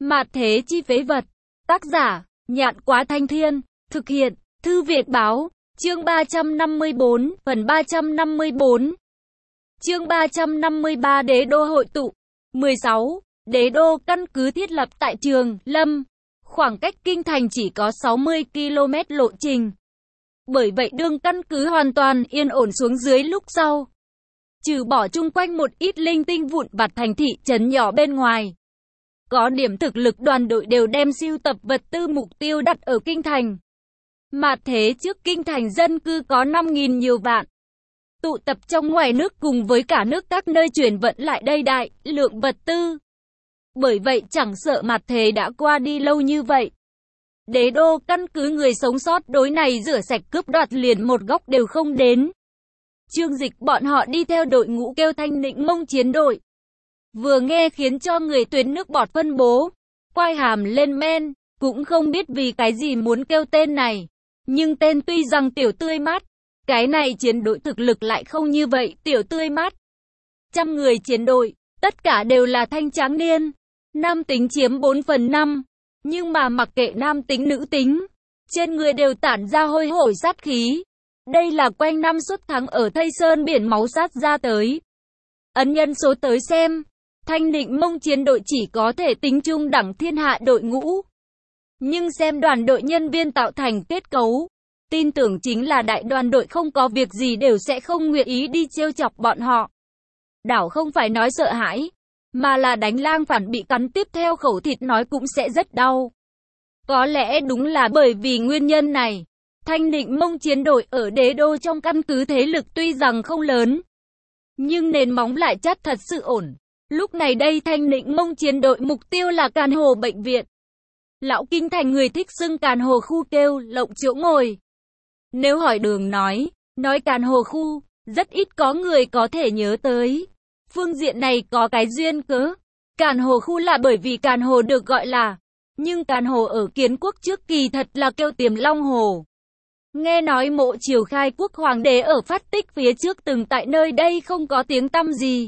Mạt thế chi phế vật. Tác giả, Nhạn Quá Thanh Thiên. Thực hiện, Thư Việt Báo. Chương 354, phần 354. Chương 353 Đế đô hội tụ. 16. Đế đô căn cứ thiết lập tại Trường Lâm. Khoảng cách kinh thành chỉ có 60 km lộ trình. Bởi vậy đường căn cứ hoàn toàn yên ổn xuống dưới lúc sau. Trừ bỏ chung quanh một ít linh tinh vụn vặt thành thị trấn nhỏ bên ngoài. Có điểm thực lực đoàn đội đều đem sưu tập vật tư mục tiêu đặt ở kinh thành. Mạt thế trước kinh thành dân cư có 5.000 nhiều vạn. Tụ tập trong ngoài nước cùng với cả nước các nơi chuyển vận lại đây đại lượng vật tư. Bởi vậy chẳng sợ mạt thế đã qua đi lâu như vậy. Đế đô căn cứ người sống sót đối này rửa sạch cướp đoạt liền một góc đều không đến. Chương Dịch bọn họ đi theo đội ngũ kêu Thanh Định Mông chiến đội. Vừa nghe khiến cho người tuyến nước bọt phân bố. Quai hàm lên men, cũng không biết vì cái gì muốn kêu tên này. Nhưng tên tuy rằng tiểu tươi mát, cái này chiến đội thực lực lại không như vậy tiểu tươi mát. 100 người chiến đội, tất cả đều là thanh tráng niên. Nam tính chiếm 4/5. Nhưng mà mặc kệ nam tính nữ tính, trên người đều tản ra hôi hổi sát khí. Đây là quanh năm suốt tháng ở Tây Sơn biển máu sát ra tới. Ấn nhân số tới xem, Thanh Định Mông chiến đội chỉ có thể tính chung đẳng thiên hạ đội ngũ. Nhưng xem đoàn đội nhân viên tạo thành kết cấu, tin tưởng chính là đại đoàn đội không có việc gì đều sẽ không nguyện ý đi trêu chọc bọn họ. Đảo không phải nói sợ hãi, mà là đánh lang phản bị cắn tiếp theo khẩu thịt nói cũng sẽ rất đau. Có lẽ đúng là bởi vì nguyên nhân này, Thanh Định Mông chiến đội ở đế đô trong căn cứ thế lực tuy rằng không lớn, nhưng nền móng lại chắc thật sự ổn. Lúc này đây Thanh Định Mông chiến đội mục tiêu là Càn Hồ bệnh viện. Lão kinh thành người thích xưng Càn Hồ khu kêu lộng chỗ ngồi. Nếu hỏi đường nói Càn Hồ khu, rất ít có người có thể nhớ tới. Phương diện này có cái duyên cớ. Càn Hồ khu là bởi vì Càn Hồ được gọi là, nhưng Càn Hồ ở Kiến Quốc trước kỳ thật là kêu Tiềm Long Hồ. Nghe nói Mộ Triều khai quốc hoàng đế ở phát tích phía trước từng tại nơi đây không có tiếng tăm gì.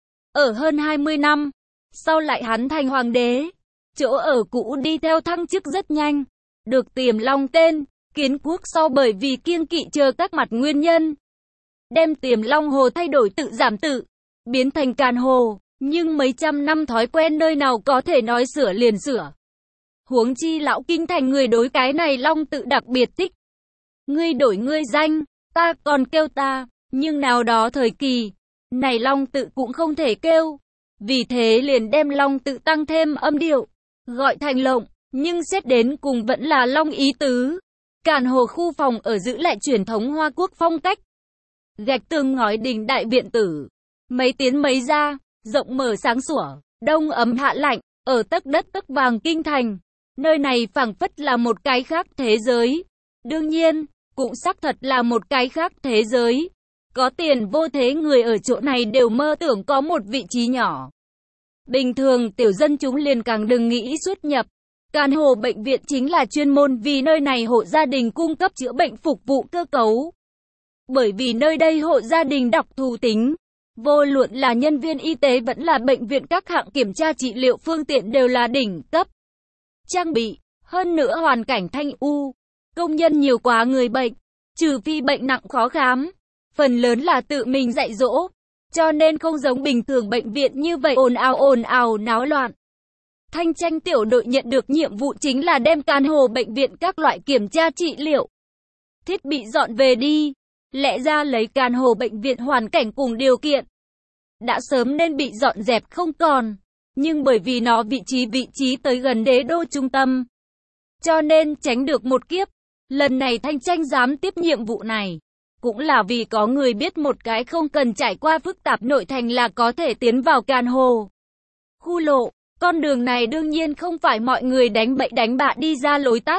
Ở hơn 20 năm, sau lại hắn thành hoàng đế, chỗ ở cũ đi theo thăng chức rất nhanh, được Tiềm Long tên. Kiến Quốc sau bởi vì kiêng kỵ chờ các mặt nguyên nhân, đem Tiềm Long Hồ thay đổi tự giảm tự, biến thành Càn Hồ, nhưng mấy trăm năm thói quen nơi nào có thể nói sửa liền sửa. Huống chi lão kinh thành người đối cái này Long tự đặc biệt thích. Ngươi đổi ngươi danh, ta còn kêu ta, nhưng nào đó thời kỳ, này Long tự cũng không thể kêu. Vì thế liền đem Long tự tăng thêm âm điệu, gọi thành Lộng, nhưng xét đến cùng vẫn là Long ý tứ. Càn Hồ khu phòng ở giữ lại truyền thống Hoa Quốc phong cách. Gạch tường ngói đình đại viện tử, mấy tiến mấy ra, rộng mở sáng sủa, đông ấm hạ lạnh, ở tấc đất tấc vàng kinh thành. Nơi này phảng phất là một cái khác thế giới. Đương nhiên, cũng xác thật là một cái khác thế giới. Có tiền vô thế người ở chỗ này đều mơ tưởng có một vị trí nhỏ. Bình thường tiểu dân chúng liền càng đừng nghĩ xuất nhập. Càn Hồ bệnh viện chính là chuyên môn vì nơi này hộ gia đình cung cấp chữa bệnh phục vụ cơ cấu. Bởi vì nơi đây hộ gia đình đặc thù tính, vô luận là nhân viên y tế vẫn là bệnh viện các hạng kiểm tra trị liệu phương tiện đều là đỉnh cấp. Trang bị, hơn nữa hoàn cảnh thanh u, công nhân nhiều quá người bệnh, trừ phi bệnh nặng khó khám, phần lớn là tự mình dạy dỗ, cho nên không giống bình thường bệnh viện như vậy ồn ào náo loạn. Thanh Tranh tiểu đội nhận được nhiệm vụ chính là đem Càn Hồ bệnh viện các loại kiểm tra trị liệu, thiết bị dọn về đi. Lẽ ra lấy Càn Hồ bệnh viện hoàn cảnh cùng điều kiện, đã sớm nên bị dọn dẹp không còn. Nhưng bởi vì nó vị trí tới gần đế đô trung tâm, cho nên tránh được một kiếp. Lần này Thanh Tranh dám tiếp nhiệm vụ này, cũng là vì có người biết một cái không cần trải qua phức tạp nội thành là có thể tiến vào Càn Hồ khu lộ. Con đường này đương nhiên không phải mọi người đánh bậy đánh bạ đi ra lối tắt,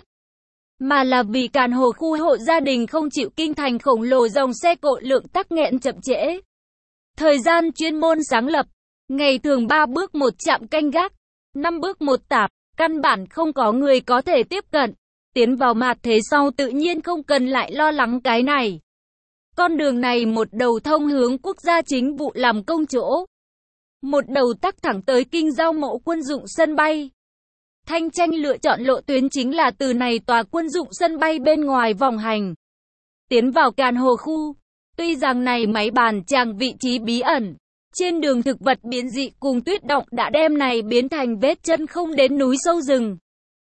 mà là vì Càn Hồ khu hộ gia đình không chịu kinh thành khổng lồ dòng xe cộ lượng tắc nghẽn chậm trễ. Thời gian chuyên môn sáng lập, ngày thường 3 bước một trạm canh gác, 5 bước một tạp, căn bản không có người có thể tiếp cận. Tiến vào mạt thế sau tự nhiên không cần lại lo lắng cái này. Con đường này một đầu thông hướng quốc gia chính vụ làm công chỗ, một đầu tắc thẳng tới kinh giao mộ quân dụng sân bay. Thanh Tranh lựa chọn lộ tuyến chính là từ này tòa quân dụng sân bay bên ngoài vòng hành, tiến vào Càn Hồ khu. Tuy rằng này máy bàn tràng vị trí bí ẩn, trên đường thực vật biến dị cùng tuyết động đã đem này biến thành vết chân không đến núi sâu rừng.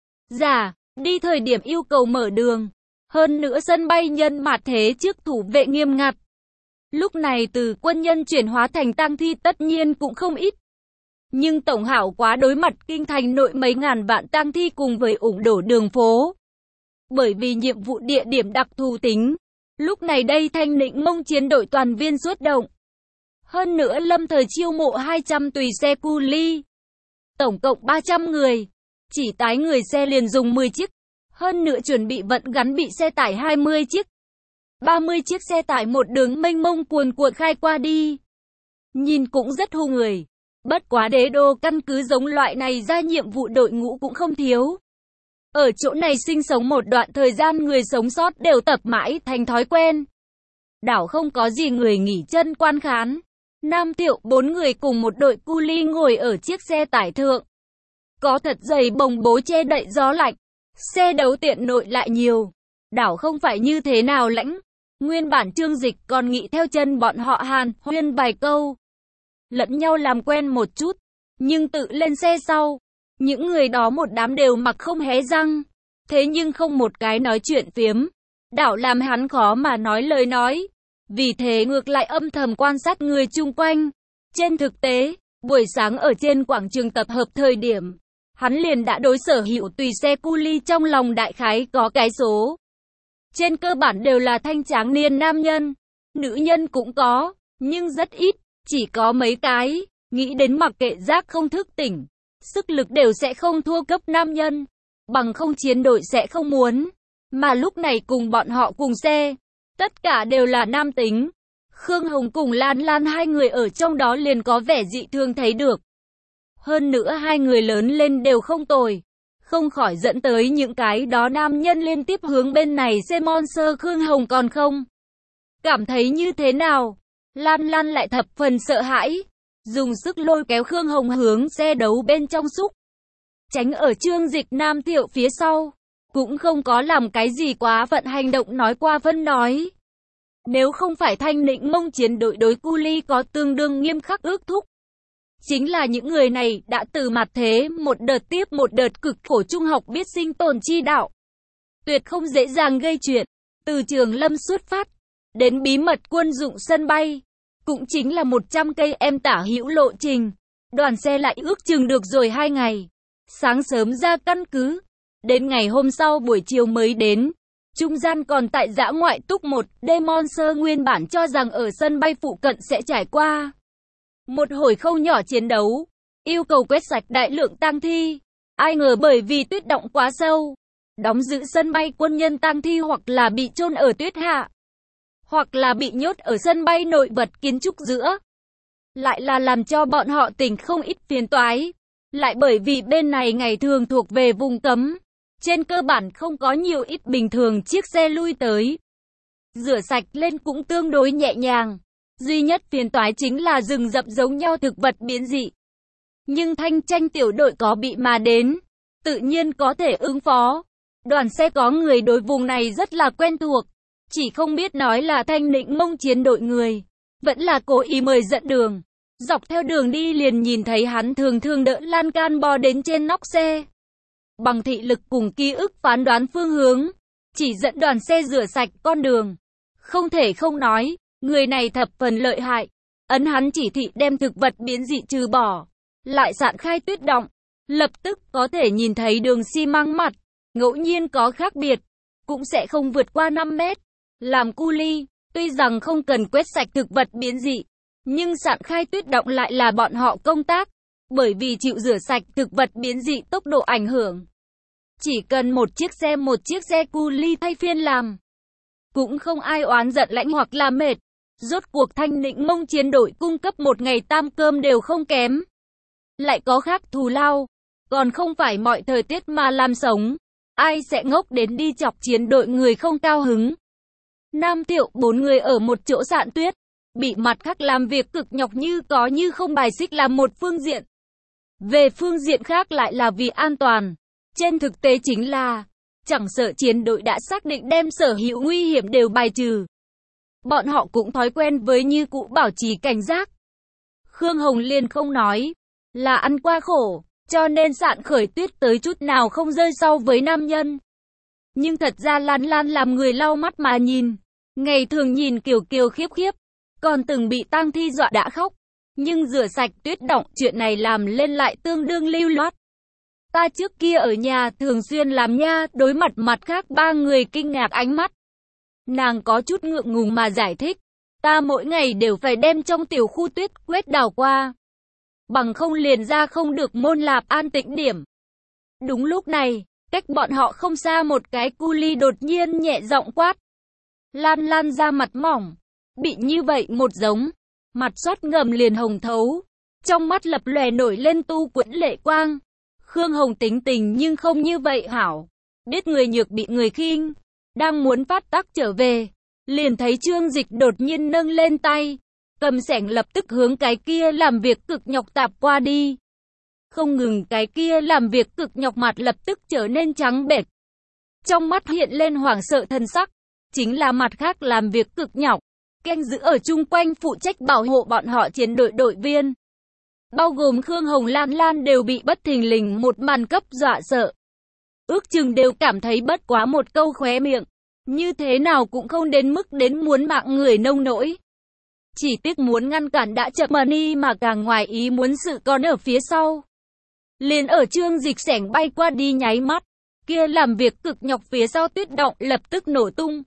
Đi thời điểm yêu cầu mở đường. Hơn nữa sân bay nhân mạt thế trước thủ vệ nghiêm ngặt. Lúc này từ quân nhân chuyển hóa thành tang thi tất nhiên cũng không ít. Nhưng tổng hảo quá đối mặt kinh thành nội mấy ngàn vạn tang thi cùng với ủng đổ đường phố. Bởi vì nhiệm vụ địa điểm đặc thù tính, lúc này đây Thanh Định Mông chiến đội toàn viên xuất động. Hơn nữa lâm thời chiêu mộ 200 tùy xe cu ly. Tổng cộng 300 người. Chỉ tái người xe liền dùng 10 chiếc. Hơn nữa chuẩn bị vận gắn bị xe tải 20 chiếc. 30 chiếc xe tải một đường mênh mông cuồn cuộn khai qua đi. Nhìn cũng rất hung người. Bất quá Đế Đô căn cứ giống loại này ra nhiệm vụ đội ngũ cũng không thiếu. Ở chỗ này sinh sống một đoạn thời gian người sống sót đều tập mãi thành thói quen. Đảo không có gì người nghỉ chân quan khán. Nam Thiệu 4 người cùng một đội cu ly ngồi ở chiếc xe tải thượng. Có thật dày bồng bố che đậy gió lạnh. Xe đấu tiện nội lại nhiều. Đảo không phải như thế nào lãnh. Nguyên bản Trương Dịch còn nghĩ theo chân bọn họ Hàn huyên vài câu. Lẫn nhau làm quen một chút. Nhưng tự lên xe sau. Những người đó một đám đều mặc không hé răng. Thế nhưng không một cái nói chuyện phiếm. Đảo làm hắn khó mà nói lời nói. Vì thế ngược lại âm thầm quan sát người chung quanh. Trên thực tế, buổi sáng ở trên quảng trường tập hợp thời điểm, hắn liền đã đối sở hữu tùy xe cu ly trong lòng đại khái có cái số. Trên cơ bản đều là thanh tráng niên nam nhân, nữ nhân cũng có, nhưng rất ít, chỉ có mấy cái, nghĩ đến mặc kệ giác không thức tỉnh, sức lực đều sẽ không thua cấp nam nhân, bằng không chiến đội sẽ không muốn, mà lúc này cùng bọn họ cùng xe, tất cả đều là nam tính. Khương Hồng cùng Lan Lan hai người ở trong đó liền có vẻ dị thường thấy được. Hơn nữa hai người lớn lên đều không tồi. Không khỏi dẫn tới những cái đó nam nhân liên tiếp hướng bên này xe Monster. Khương Hồng còn không cảm thấy như thế nào. Lan Lan lại thập phần sợ hãi. Dùng sức lôi kéo Khương Hồng hướng xe đấu bên trong xúc. Tránh ở Trương Dịch Nam Thiệu phía sau. Cũng không có làm cái gì quá phận hành động nói qua phân nói. Nếu không phải Thanh Định Mông chiến đội đối cu ly có tương đương nghiêm khắc ước thúc. Chính là những người này đã từ mặt thế một đợt tiếp một đợt cực khổ trung học biết sinh tồn chi đạo. Tuyệt không dễ dàng gây chuyện. Từ Trường Lâm xuất phát, đến bí mật quân dụng sân bay. Cũng chính là 100 cây em tả hữu lộ trình. Đoàn xe lại ước chừng được rồi 2 ngày. Sáng sớm ra căn cứ. Đến ngày hôm sau buổi chiều mới đến. Trung gian còn tại dã ngoại túc một Demon Sơ nguyên bản cho rằng ở sân bay phụ cận sẽ trải qua một hồi không nhỏ chiến đấu, yêu cầu quét sạch đại lượng tang thi. Ai ngờ bởi vì tuyết động quá sâu, đóng giữ sân bay quân nhân tang thi hoặc là bị chôn ở tuyết hạ, hoặc là bị nhốt ở sân bay nội vật kiến trúc giữa. Lại là làm cho bọn họ tỉnh không ít phiền toái. Lại bởi vì bên này ngày thường thuộc về vùng cấm. Trên cơ bản không có nhiều ít bình thường chiếc xe lui tới. Rửa sạch lên cũng tương đối nhẹ nhàng. Duy nhất phiền toái chính là rừng rậm giống nhau thực vật biến dị. Nhưng Thanh Tranh tiểu đội có bị mà đến, tự nhiên có thể ứng phó. Đoàn xe có người đối vùng này rất là quen thuộc. Chỉ không biết nói là Thanh Định Mông chiến đội người. Vẫn là cố ý mời dẫn đường. Dọc theo đường đi liền nhìn thấy hắn thường thường đỡ lan can bò đến trên nóc xe. Bằng thị lực cùng ký ức phán đoán phương hướng, chỉ dẫn đoàn xe rửa sạch con đường. Không thể không nói, người này thập phần lợi hại. Ấn hắn chỉ thị đem thực vật biến dị trừ bỏ, lại sạn khai tuyết động. Lập tức có thể nhìn thấy đường xi măng mặt, ngẫu nhiên có khác biệt, cũng sẽ không vượt qua 5 mét. Làm cu ly, tuy rằng không cần quét sạch thực vật biến dị, nhưng sạn khai tuyết động lại là bọn họ công tác. Bởi vì chịu rửa sạch thực vật biến dị tốc độ ảnh hưởng. Chỉ cần một chiếc xe cu ly thay phiên làm. Cũng không ai oán giận lãnh hoặc là mệt. Rốt cuộc Thanh Định Mông chiến đội cung cấp một ngày tam cơm đều không kém. Lại có khác thù lao. Còn không phải mọi thời tiết mà làm sống. Ai sẽ ngốc đến đi chọc chiến đội người không cao hứng. Nam Thiệu 4 người ở một chỗ sạn tuyết. Bị mặt khác làm việc cực nhọc như có như không bài xích làm một phương diện. Về phương diện khác lại là vì an toàn. Trên thực tế chính là, chẳng sợ chiến đội đã xác định đem sở hữu nguy hiểm đều bài trừ. Bọn họ cũng thói quen với như cũ bảo trì cảnh giác. Khương Hồng Liên không nói, là ăn qua khổ, cho nên Sạn Khởi Tuyết tới chút nào không rơi sau với nam nhân. Nhưng thật ra Lan Lan làm người lau mắt mà nhìn, ngày thường nhìn kiều kiều khiếp khiếp, còn từng bị tang thi dọa đã khóc. Nhưng rửa sạch tuyết động chuyện này làm lên lại tương đương lưu loát. Ta trước kia ở nhà thường xuyên làm nha, đối mặt mặt khác ba người kinh ngạc ánh mắt. Nàng có chút ngượng ngùng mà giải thích, ta mỗi ngày đều phải đem trong tiểu khu tuyết quét đào qua. Bằng không liền ra không được môn lạp an tĩnh điểm. Đúng lúc này, cách bọn họ không xa một cái cu ly đột nhiên nhẹ giọng quát. Lan Lan ra mặt mỏng, bị như vậy một giống, mặt xoát ngầm liền hồng thấu, trong mắt lập lòe nổi lên tu quẫn lệ quang. Khương Hồng tính tình nhưng không như vậy hảo, biết người nhược bị người khinh, đang muốn phát tác trở về, liền thấy Trương Dịch đột nhiên nâng lên tay, cầm xẻng lập tức hướng cái kia làm việc cực nhọc tạp qua đi. Không ngừng cái kia làm việc cực nhọc mặt lập tức trở nên trắng bệch. Trong mắt hiện lên hoảng sợ thân sắc, chính là mặt khác làm việc cực nhọc, canh giữ ở chung quanh phụ trách bảo hộ bọn họ chiến đội đội viên. Bao gồm Khương Hồng Lan Lan đều bị bất thình lình một màn cấp dọa sợ. Ước chừng đều cảm thấy bất quá một câu khóe miệng, như thế nào cũng không đến mức đến muốn mạng người nông nỗi. Chỉ tiếc muốn ngăn cản đã chậm mà càng ngoài ý muốn sự còn ở phía sau. Liền ở Trương Dịch xẻng bay qua đi nháy mắt, kia làm việc cực nhọc phía sau tuyết động lập tức nổ tung.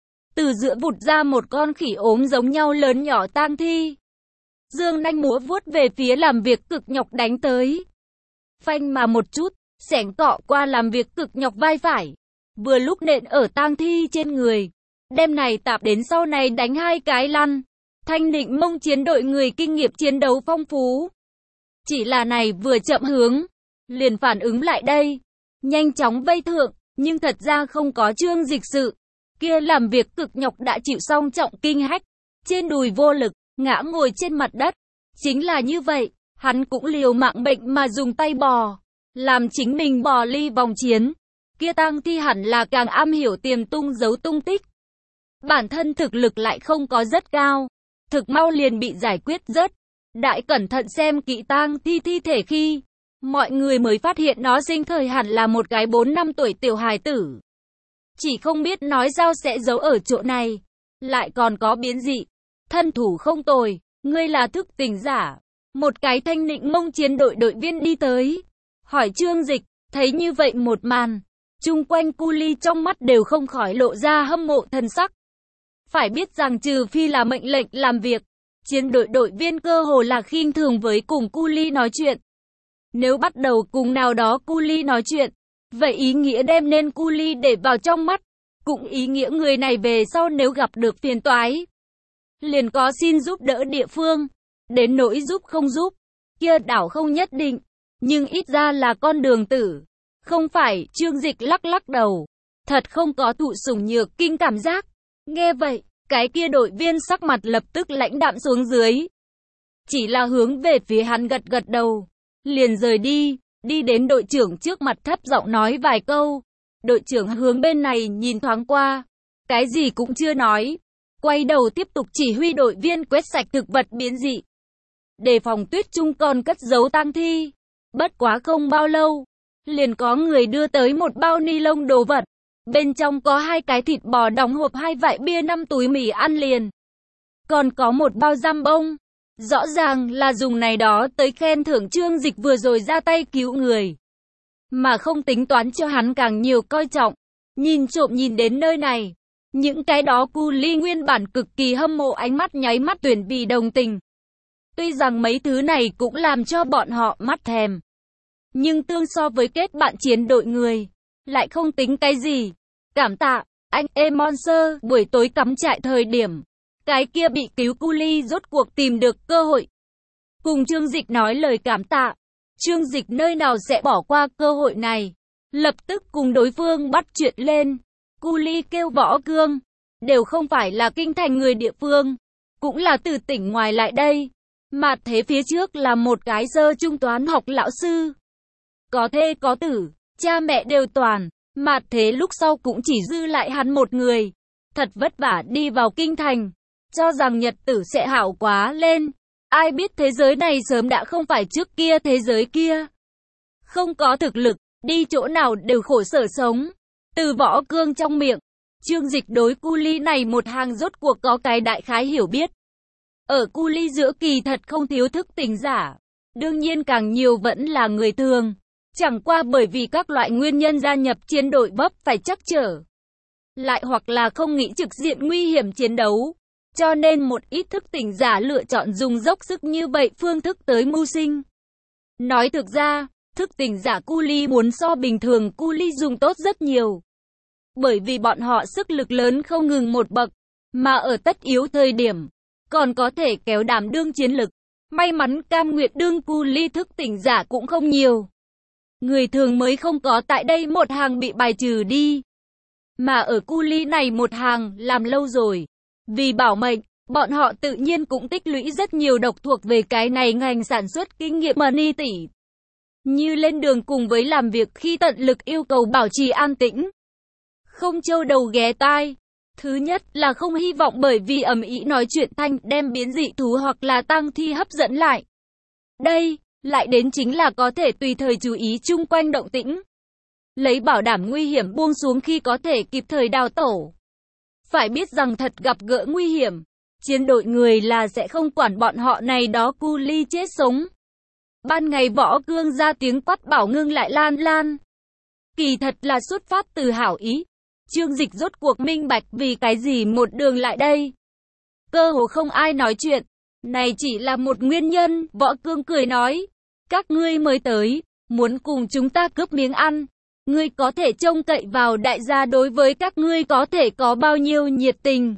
Từ giữa vụt ra một con khỉ ốm giống nhau lớn nhỏ tang thi. Dương nanh múa vuốt về phía làm việc cực nhọc đánh tới. Phanh mà một chút, xẻng cọ qua làm việc cực nhọc vai phải. Vừa lúc nện ở tang thi trên người. Đêm này tạp đến sau này đánh hai cái lăn. Thanh Định Mông chiến đội người kinh nghiệm chiến đấu phong phú. Chỉ là này vừa chậm hướng, liền phản ứng lại đây. Nhanh chóng vây thượng, nhưng thật ra không có Trương Dịch sự. Kia làm việc cực nhọc đã chịu xong trọng kinh hách. Trên đùi vô lực, ngã ngồi trên mặt đất. Chính là như vậy, hắn cũng liều mạng bệnh mà dùng tay bò. Làm chính mình bò ly vòng chiến. Kia tang thi hẳn là càng am hiểu tiềm tung giấu tung tích. Bản thân thực lực lại không có rất cao. Thực mau liền bị giải quyết rớt. Đại cẩn thận xem kỹ tang thi thể khi, mọi người mới phát hiện nó sinh thời hẳn là một cái 4 năm tuổi tiểu hài tử. Chỉ không biết nói sao sẽ giấu ở chỗ này. Lại còn có biến dị. Thân thủ không tồi, ngươi là thức tỉnh giả. Một cái Thanh Định Mông chiến đội đội viên đi tới. Hỏi Trương Dịch, thấy như vậy một màn. Chung quanh cu ly trong mắt đều không khỏi lộ ra hâm mộ thần sắc. Phải biết rằng trừ phi là mệnh lệnh làm việc, chiến đội đội viên cơ hồ là khinh thường với cùng cu ly nói chuyện. Nếu bắt đầu cùng nào đó cu ly nói chuyện, vậy ý nghĩa đem nên cu ly để vào trong mắt, cũng ý nghĩa người này về sau nếu gặp được phiền toái, liền có xin giúp đỡ địa phương, đến nỗi giúp không giúp, kia đảo không nhất định, nhưng ít ra là con đường tử. Không phải, Trương Dịch lắc lắc đầu, thật không có thụ sủng nhược kinh cảm giác. Nghe vậy, cái kia đội viên sắc mặt lập tức lãnh đạm xuống dưới. Chỉ là hướng về phía hắn gật gật đầu, liền rời đi, đi đến đội trưởng trước mặt thấp giọng nói vài câu. Đội trưởng hướng bên này nhìn thoáng qua, cái gì cũng chưa nói. Quay đầu tiếp tục chỉ huy đội viên quét sạch thực vật biến dị. Đề phòng tuyết trung còn cất giấu tang thi. Bất quá không bao lâu, liền có người đưa tới một bao ni lông đồ vật. Bên trong có 2 cái thịt bò đóng hộp, 2 vại bia, 5 túi mì ăn liền. Còn có một bao giam bông. Rõ ràng là dùng này đó tới khen thưởng Trương Dịch vừa rồi ra tay cứu người. Mà không tính toán cho hắn càng nhiều coi trọng. Nhìn trộm nhìn đến nơi này. Những cái đó cu ly nguyên bản cực kỳ hâm mộ ánh mắt nháy mắt tuyển vì đồng tình. Tuy rằng mấy thứ này cũng làm cho bọn họ mắt thèm. Nhưng tương so với kết bạn chiến đội người, lại không tính cái gì. Cảm tạ, anh Monster, buổi tối cắm trại thời điểm. Cái kia bị cứu cu ly rốt cuộc tìm được cơ hội. Cùng Trương Dịch nói lời cảm tạ. Trương Dịch nơi nào sẽ bỏ qua cơ hội này. Lập tức cùng đối phương bắt chuyện lên. Cu ly kêu Võ Cương. Đều không phải là kinh thành người địa phương. Cũng là từ tỉnh ngoài lại đây. Mà thế phía trước là một cái sơ trung toán học lão sư. Có thê có tử. cha mẹ đều toàn, mạt thế lúc sau cũng chỉ dư lại hắn một người. Thật vất vả đi vào kinh thành, cho rằng nhật tử sẽ hảo quá lên. Ai biết thế giới này sớm đã không phải trước kia thế giới kia. Không có thực lực, đi chỗ nào đều khổ sở sống. Từ Võ Cương trong miệng, Chương Dịch đối cu ly này một hàng rốt cuộc có cái đại khái hiểu biết. Ở cu ly giữa kỳ thật không thiếu thức tỉnh giả. Đương nhiên càng nhiều vẫn là người thường. Chẳng qua bởi vì các loại nguyên nhân gia nhập chiến đội vấp phải trắc trở. Lại hoặc là không nghĩ trực diện nguy hiểm chiến đấu. Cho nên một ít thức tỉnh giả lựa chọn dùng dốc sức như vậy phương thức tới mưu sinh. Nói thực ra, thức tỉnh giả cu ly muốn so bình thường cu ly dùng tốt rất nhiều. Bởi vì bọn họ sức lực lớn không ngừng một bậc, mà ở tất yếu thời điểm, còn có thể kéo đảm đương chiến lực. May mắn cam nguyện đương cu ly thức tỉnh giả cũng không nhiều. Người thường mới không có tại đây một hàng bị bài trừ đi. Mà ở cu ly này một hàng làm lâu rồi. Vì bảo mệnh, bọn họ tự nhiên cũng tích lũy rất nhiều độc thuộc về cái này ngành sản xuất kinh nghiệm money tỷ. Như lên đường cùng với làm việc khi tận lực yêu cầu bảo trì an tĩnh. Không trâu đầu ghé tai. Thứ nhất là không hy vọng bởi vì ầm ĩ nói chuyện thanh đem biến dị thú hoặc là tang thi hấp dẫn lại. Đây, lại đến chính là có thể tùy thời chú ý chung quanh động tĩnh. Lấy bảo đảm nguy hiểm buông xuống khi có thể kịp thời đào tổ. Phải biết rằng thật gặp gỡ nguy hiểm, chiến đội người là sẽ không quản bọn họ này đó cu ly chết sống. Ban ngày Võ Cương ra tiếng quát bảo ngưng lại Lan Lan. Kỳ thật là xuất phát từ hảo ý. Chương Dịch rốt cuộc minh bạch vì cái gì một đường lại đây. Cơ hồ không ai nói chuyện. Này chỉ là một nguyên nhân, Võ Cương cười nói. Các ngươi mới tới, muốn cùng chúng ta cướp miếng ăn. Ngươi có thể trông cậy vào đại gia đối với các ngươi có thể có bao nhiêu nhiệt tình.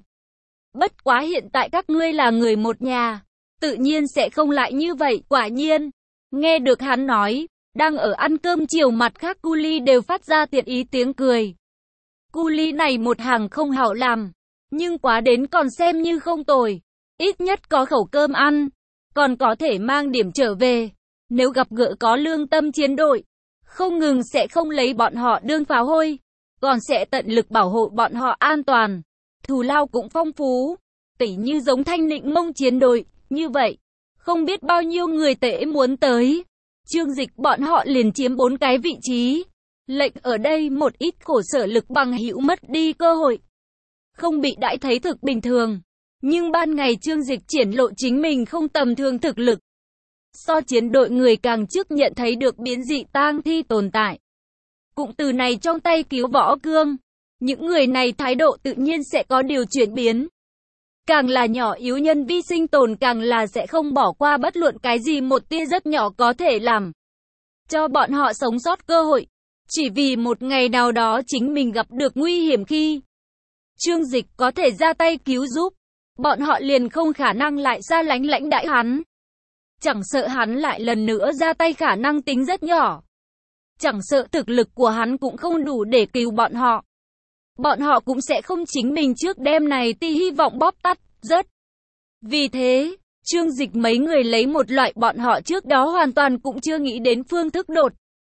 Bất quá hiện tại các ngươi là người một nhà, tự nhiên sẽ không lại như vậy. Quả nhiên, nghe được hắn nói, đang ở ăn cơm chiều mặt khác cu ly đều phát ra tiện ý tiếng cười. Cu ly này một hàng không hảo làm, nhưng quá đến còn xem như không tồi. Ít nhất có khẩu cơm ăn, còn có thể mang điểm trở về. Nếu gặp gỡ có lương tâm chiến đội, không ngừng sẽ không lấy bọn họ đương pháo hôi, còn sẽ tận lực bảo hộ bọn họ an toàn. Thù lao cũng phong phú, tỉ như giống Thanh Định Mông chiến đội, như vậy, không biết bao nhiêu người tệ muốn tới. Chương Dịch bọn họ liền chiếm 4 cái vị trí, lệnh ở đây một ít khổ sở lực bằng hữu mất đi cơ hội. Không bị đãi thấy thực bình thường, nhưng ban ngày Chương Dịch triển lộ chính mình không tầm thường thực lực. So chiến đội người càng trước nhận thấy được biến dị tang thi tồn tại. Cũng từ này trong tay cứu Võ Cương, những người này thái độ tự nhiên sẽ có điều chuyển biến. Càng là nhỏ yếu nhân vi sinh tồn càng là sẽ không bỏ qua bất luận cái gì một tia rất nhỏ có thể làm cho bọn họ sống sót cơ hội. Chỉ vì một ngày nào đó chính mình gặp được nguy hiểm khi Chương Dịch có thể ra tay cứu giúp, bọn họ liền không khả năng lại xa lánh lãnh đãi hắn. Chẳng sợ hắn lại lần nữa ra tay khả năng tính rất nhỏ. Chẳng sợ thực lực của hắn cũng không đủ để cứu bọn họ. Bọn họ cũng sẽ không chính mình trước đêm này thì hy vọng bóp tắt, rớt. Vì thế, Chương Dịch mấy người lấy một loại bọn họ trước đó hoàn toàn cũng chưa nghĩ đến phương thức đột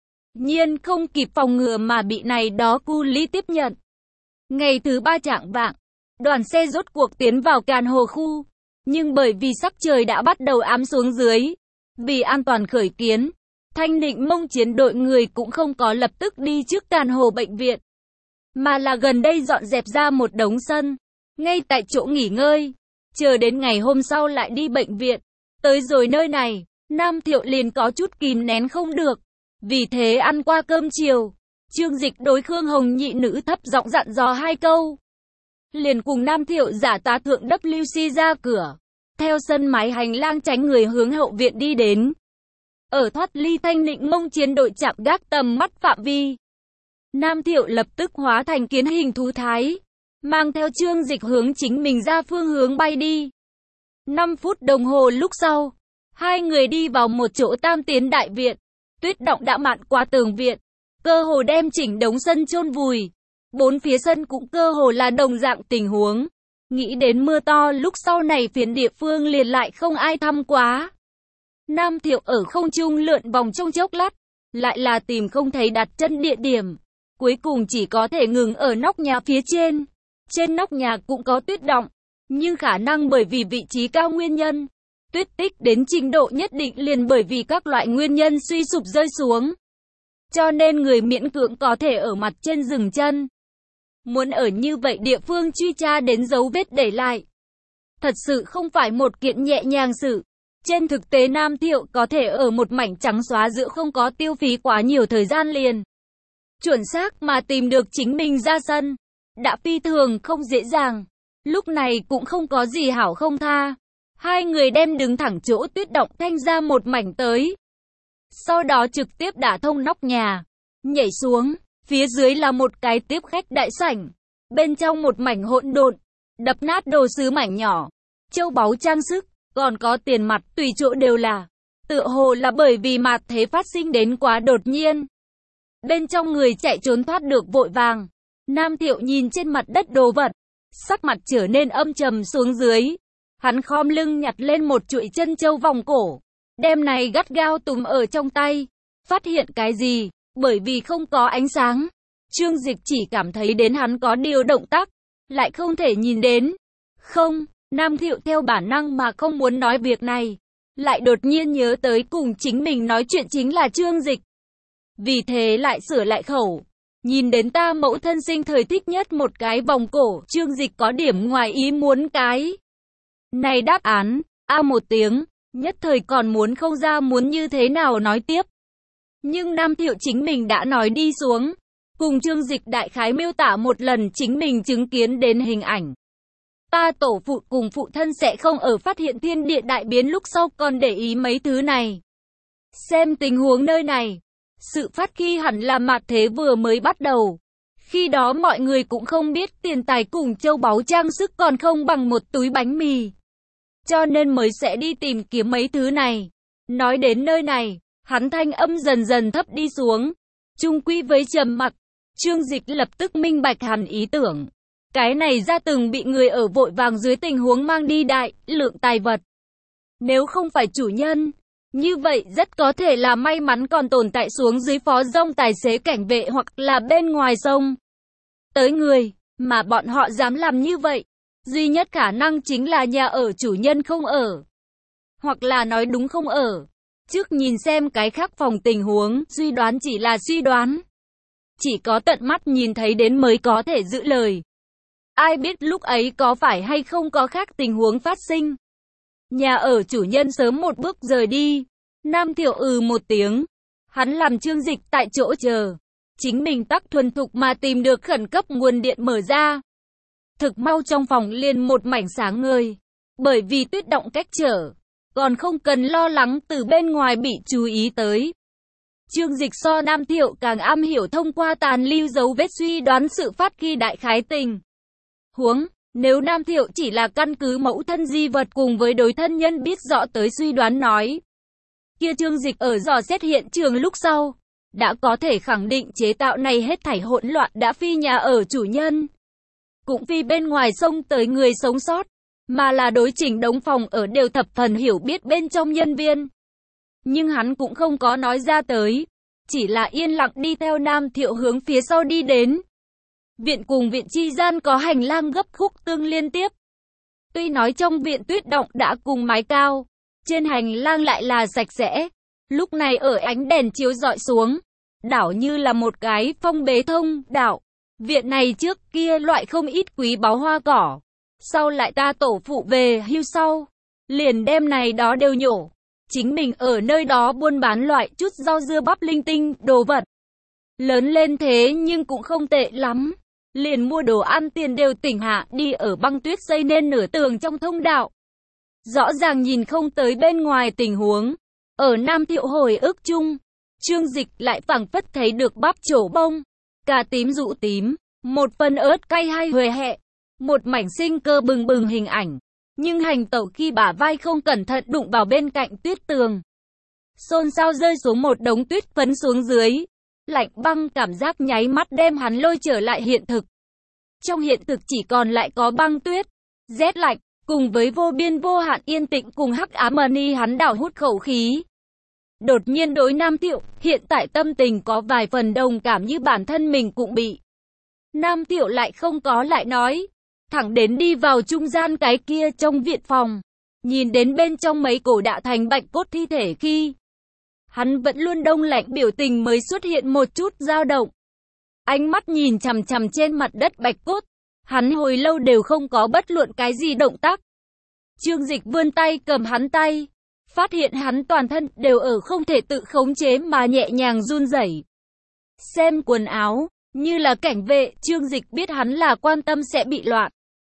nhiên không kịp phòng ngừa mà bị này đó cu ly tiếp nhận. Ngày thứ 3 chạng vạng, đoàn xe rốt cuộc tiến vào Càn Hồ khu. Nhưng bởi vì sắc trời đã bắt đầu ám xuống dưới, vì an toàn khởi kiến, Thanh Định Mông chiến đội người cũng không có lập tức đi trước Càn Hồ bệnh viện, mà là gần đây dọn dẹp ra một đống sân, ngay tại chỗ nghỉ ngơi, chờ đến ngày hôm sau lại đi bệnh viện. Tới rồi nơi này, Nam Thiệu liền có chút kìm nén không được, vì thế ăn qua cơm chiều, Chương Dịch đối Khương Hồng nhị nữ thấp giọng dặn dò 2 câu. Liền cùng Nam Thiệu giả tá thượng WC ra cửa, theo sân máy hành lang tránh người hướng hậu viện đi đến. Ở thoát ly Thanh Định Mông chiến đội chạm gác tầm mắt phạm vi, Nam Thiệu lập tức hóa thành kiến hình thú thái, mang theo Chương Dịch hướng chính mình ra phương hướng bay đi. 5 phút đồng hồ lúc sau, hai người đi vào một chỗ tam tiến đại viện, tuyết động đã mạn qua tường viện, cơ hồ đem chỉnh đống sân chôn vùi. 4 phía sân cũng cơ hồ là đồng dạng tình huống. Nghĩ đến mưa to lúc sau này phiến địa phương liền lại không ai thăm quá. Nam Thiệu ở không trung lượn vòng trong chốc lát, lại là tìm không thấy đặt chân địa điểm. Cuối cùng chỉ có thể ngừng ở nóc nhà phía trên. Trên nóc nhà cũng có tuyết đọng, nhưng khả năng bởi vì vị trí cao nguyên nhân, tuyết tích đến trình độ nhất định liền bởi vì các loại nguyên nhân suy sụp rơi xuống. Cho nên người miễn cưỡng có thể ở mặt trên dừng chân. Muốn ở như vậy địa phương truy tra đến dấu vết để lại, thật sự không phải một kiện nhẹ nhàng sự. Trên thực tế Nam Thiệu có thể ở một mảnh trắng xóa giữa không có tiêu phí quá nhiều thời gian liền chuẩn xác mà tìm được chính mình ra sân, đã phi thường không dễ dàng. Lúc này cũng không có gì hảo không tha. Hai người đem đứng thẳng chỗ tuyết động thanh ra một mảnh tới. Sau đó trực tiếp đả thông nóc nhà, nhảy xuống. Phía dưới là một cái tiếp khách đại sảnh. Bên trong một mảnh hỗn độn, đập nát đồ sứ mảnh nhỏ, châu báu trang sức, còn có tiền mặt tùy chỗ đều là. Tựa hồ là bởi vì mạt thế phát sinh đến quá đột nhiên. Bên trong người chạy trốn thoát được vội vàng. Nam Thiệu nhìn trên mặt đất đồ vật, sắc mặt trở nên âm trầm xuống dưới. Hắn khom lưng nhặt lên một chuỗi chân châu vòng cổ, đem này gắt gao túm ở trong tay. Phát hiện cái gì? Bởi vì không có ánh sáng, Trương Dịch chỉ cảm thấy đến hắn có điều động tác, lại không thể nhìn đến. Không, Nam Thiệu theo bản năng mà không muốn nói việc này, lại đột nhiên nhớ tới cùng chính mình nói chuyện chính là Trương Dịch. Vì thế lại sửa lại khẩu. Nhìn đến ta mẫu thân sinh thời thích nhất một cái vòng cổ, Trương Dịch có điểm ngoài ý muốn cái này đáp án, một tiếng, nhất thời còn muốn không ra muốn như thế nào nói tiếp. Nhưng Nam Thiệu chính mình đã nói đi xuống, cùng Trương Dịch đại khái miêu tả một lần chính mình chứng kiến đến hình ảnh. Ta tổ phụ cùng phụ thân sẽ không ở phát hiện thiên địa đại biến lúc sau còn để ý mấy thứ này. Xem tình huống nơi này, sự phát khi hẳn là mạt thế vừa mới bắt đầu. Khi đó mọi người cũng không biết tiền tài cùng châu báu trang sức còn không bằng một túi bánh mì. Cho nên mới sẽ đi tìm kiếm mấy thứ này. Nói đến nơi này, hắn thanh âm dần dần thấp đi xuống. Chung quy với trầm mặc, Trương Dịch lập tức minh bạch hẳn ý tưởng. Cái này ra từng bị người ở vội vàng dưới tình huống mang đi đại lượng tài vật. Nếu không phải chủ nhân, như vậy rất có thể là may mắn còn tồn tại xuống dưới phó dông tài xế cảnh vệ hoặc là bên ngoài sông. Tới người, mà bọn họ dám làm như vậy, duy nhất khả năng chính là nhà ở chủ nhân không ở. Hoặc là nói đúng không ở. Trước nhìn xem cái khác phòng tình huống, suy đoán chỉ là suy đoán. Chỉ có tận mắt nhìn thấy đến mới có thể giữ lời. Ai biết lúc ấy có phải hay không có khác tình huống phát sinh. Nhà ở chủ nhân sớm một bước rời đi. Nam Thiệu một tiếng. Hắn làm Trương Dịch tại chỗ chờ. Chính mình tắc thuần thục mà tìm được khẩn cấp nguồn điện mở ra. Thực mau trong phòng liền một mảnh sáng ngời. Bởi vì tuyết động cách trở, còn không cần lo lắng từ bên ngoài bị chú ý tới. Trương Dịch so Nam Thiệu càng am hiểu thông qua tàn lưu dấu vết suy đoán sự phát khi đại khái tình huống. Nếu Nam Thiệu chỉ là căn cứ mẫu thân di vật cùng với đối thân nhân biết rõ tới suy đoán nói, kia Trương Dịch ở dò xét hiện trường lúc sau, đã có thể khẳng định chế tạo này hết thảy hỗn loạn đã phi nhà ở chủ nhân, cũng phi bên ngoài sông tới người sống sót, mà là đối chỉnh đống phòng ở đều thập phần hiểu biết bên trong nhân viên. Nhưng hắn cũng không có nói ra tới, chỉ là yên lặng đi theo Nam Thiệu hướng phía sau đi đến. Viện cùng viện chi gian có hành lang gấp khúc tương liên tiếp. Tuy nói trong viện tuyết động đã cùng mái cao, trên hành lang lại là sạch sẽ. Lúc này ở ánh đèn chiếu rọi xuống, đảo như là một cái phong bế thông đảo. Viện này trước kia loại không ít quý báu hoa cỏ. Sau lại ta tổ phụ về hưu sau, liền đem này đó đều nhổ. Chính mình ở nơi đó buôn bán loại chút rau dưa bắp linh tinh, đồ vật. Lớn lên thế nhưng cũng không tệ lắm. Liền mua đồ ăn tiền đều tỉnh hạ đi ở băng tuyết xây nên nửa tường trong thông đạo. Rõ ràng nhìn không tới bên ngoài tình huống. Ở Nam Thiệu hồi ức chung, Trương Dịch lại phảng phất thấy được bắp trổ bông, cà tím dụ tím, một phần ớt cay hay huề hẹ, một mảnh sinh cơ bừng bừng hình ảnh. Nhưng hành tẩu khi bả vai không cẩn thận đụng vào bên cạnh tuyết tường, xôn xao rơi xuống một đống tuyết phấn xuống dưới. Lạnh băng cảm giác nháy mắt đem hắn lôi trở lại hiện thực. Trong hiện thực chỉ còn lại có băng tuyết, rét lạnh, cùng với vô biên vô hạn yên tĩnh cùng hắc ám mani hắn đảo hút khẩu khí. Đột nhiên đối Nam Thiệu, hiện tại tâm tình có vài phần đồng cảm như bản thân mình cũng bị. Nam Thiệu lại không có lại nói, thẳng đến đi vào trung gian cái kia trong viện phòng, nhìn đến bên trong mấy cổ đã thành bạch cốt thi thể khi hắn vẫn luôn đông lạnh biểu tình mới xuất hiện một chút dao động. Ánh mắt nhìn chằm chằm trên mặt đất bạch cốt, hắn hồi lâu đều không có bất luận cái gì động tác. Trương Dịch vươn tay cầm hắn tay, phát hiện hắn toàn thân đều ở không thể tự khống chế mà nhẹ nhàng run rẩy. Xem quần áo, như là cảnh vệ, Trương Dịch biết hắn là quan tâm sẽ bị loạn.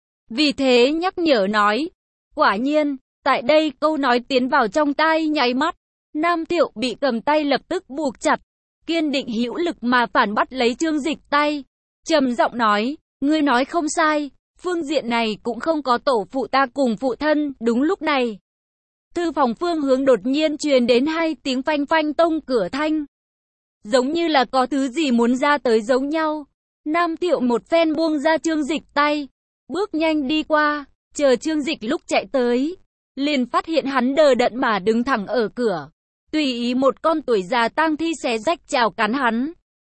Vì thế nhắc nhở nói, quả nhiên, tại đây câu nói tiến vào trong tai nháy mắt, Nam Thiệu bị cầm tay lập tức buộc chặt, kiên định hữu lực mà phản bắt lấy Trương Dịch tay, trầm giọng nói, ngươi nói không sai, phương diện này cũng không có tổ phụ ta cùng phụ thân. Đúng lúc này, thư phòng phương hướng đột nhiên truyền đến hai tiếng phanh phanh tông cửa thanh, giống như là có thứ gì muốn ra tới giống nhau. Nam Thiệu một phen buông ra Trương Dịch tay, bước nhanh đi qua, chờ Trương Dịch lúc chạy tới, liền phát hiện hắn đờ đẫn mà đứng thẳng ở cửa, tùy ý một con tuổi già tang thi xé rách chào cắn hắn.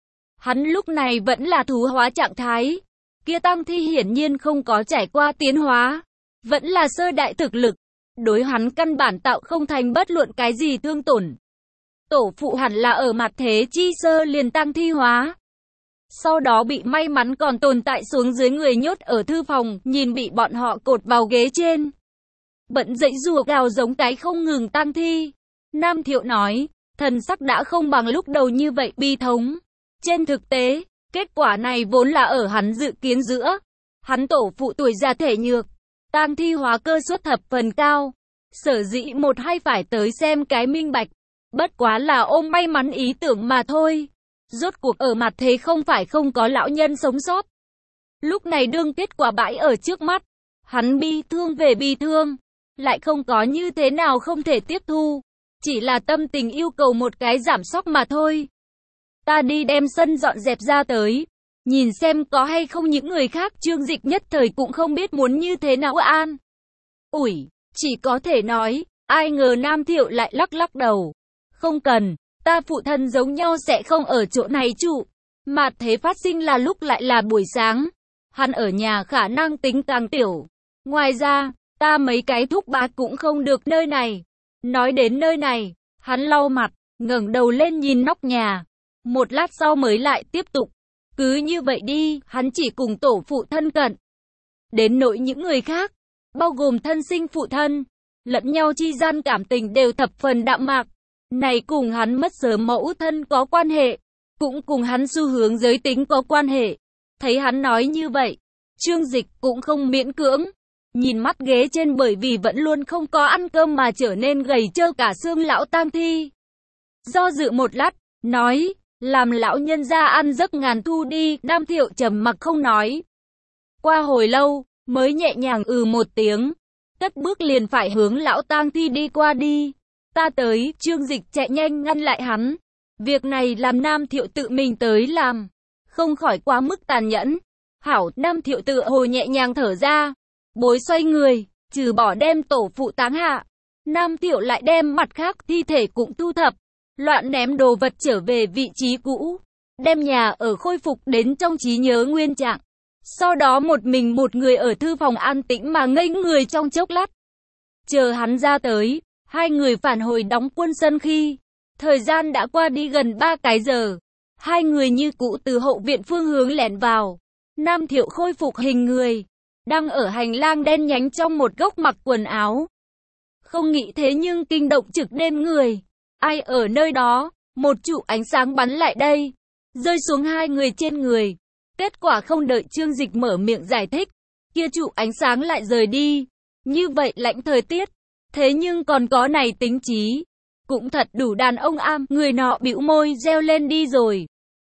Hắn lúc này vẫn là thú hóa trạng thái, kia tang thi hiển nhiên không có trải qua tiến hóa, vẫn là sơ đại thực lực, đối hắn căn bản tạo không thành bất luận cái gì thương tổn. Tổ phụ hẳn là ở mặt thế chi sơ liền tang thi hóa, sau đó bị may mắn còn tồn tại xuống dưới người nhốt ở thư phòng, nhìn bị bọn họ cột vào ghế trên, bận dậy rùa gào giống cái không ngừng tang thi. Nam Thiệu nói, thần sắc đã không bằng lúc đầu như vậy bi thống. Trên thực tế, kết quả này vốn là ở hắn dự kiến giữa. Hắn tổ phụ tuổi già thể nhược, tang thi hóa cơ suất thập phần cao. Sở dĩ một hay phải tới xem cái minh bạch. Bất quá là ôm may mắn ý tưởng mà thôi. Rốt cuộc ở mặt thế không phải không có lão nhân sống sót. Lúc này đương kết quả bãi ở trước mắt. Hắn bi thương về bi thương, lại không có như thế nào không thể tiếp thu. Chỉ là tâm tình yêu cầu một cái giảm sóc mà thôi. Ta đi đem sân dọn dẹp ra tới, nhìn xem có hay không những người khác. Trương Dịch nhất thời cũng không biết muốn như thế nào an ủi, chỉ có thể nói, ai ngờ Nam Thiệu lại lắc lắc đầu. Không cần, ta phụ thân giống nhau sẽ không ở chỗ này trụ. Mà thế phát sinh là lúc lại là buổi sáng. Hắn ở nhà khả năng tính càng tiểu. Ngoài ra, ta mấy cái thúc bá cũng không được nơi này. Nói đến nơi này, hắn lau mặt, ngẩng đầu lên nhìn nóc nhà. Một lát sau mới lại tiếp tục. Cứ như vậy đi, hắn chỉ cùng tổ phụ thân cận. Đến nỗi những người khác, bao gồm thân sinh phụ thân, lẫn nhau chi gian cảm tình đều thập phần đạm mạc. Này cùng hắn mất sớm mẫu thân có quan hệ, cũng cùng hắn xu hướng giới tính có quan hệ. Thấy hắn nói như vậy, Trương Dịch cũng không miễn cưỡng. Nhìn mắt ghế trên bởi vì vẫn luôn không có ăn cơm mà trở nên gầy trơ cả xương lão tang thi. Do dự một lát, nói, làm lão nhân ra ăn giấc ngàn thu đi. Nam Thiệu trầm mặc không nói. Qua hồi lâu, mới nhẹ nhàng một tiếng, cất bước liền phải hướng lão tang thi đi qua đi. Ta tới. Trương Dịch chạy nhanh ngăn lại hắn. Việc này làm Nam Thiệu tự mình tới làm, không khỏi quá mức tàn nhẫn. Hảo. Nam Thiệu tự hồi nhẹ nhàng thở ra, bối xoay người, trừ bỏ đem tổ phụ táng hạ, Nam Thiệu lại đem mặt khác thi thể cũng thu thập, loạn ném đồ vật trở về vị trí cũ, đem nhà ở khôi phục đến trong trí nhớ nguyên trạng. Sau đó một mình một người ở thư phòng an tĩnh mà ngây người trong chốc lát. Chờ hắn ra tới, hai người phản hồi đóng quân sân khi thời gian đã qua đi gần 3 cái giờ. Hai người như cũ từ hậu viện phương hướng lẻn vào. Nam Thiệu khôi phục hình người, đang ở hành lang đen nhánh trong một góc mặc quần áo. Không nghĩ thế nhưng kinh động trực đêm người. Ai ở nơi đó? Một trụ ánh sáng bắn lại đây, rơi xuống hai người trên người. Kết quả không đợi Trương Dịch mở miệng giải thích, kia trụ ánh sáng lại rời đi. Như vậy lạnh thời tiết, thế nhưng còn có này tính trí, cũng thật đủ đàn ông am. Người nọ bĩu môi reo lên đi rồi.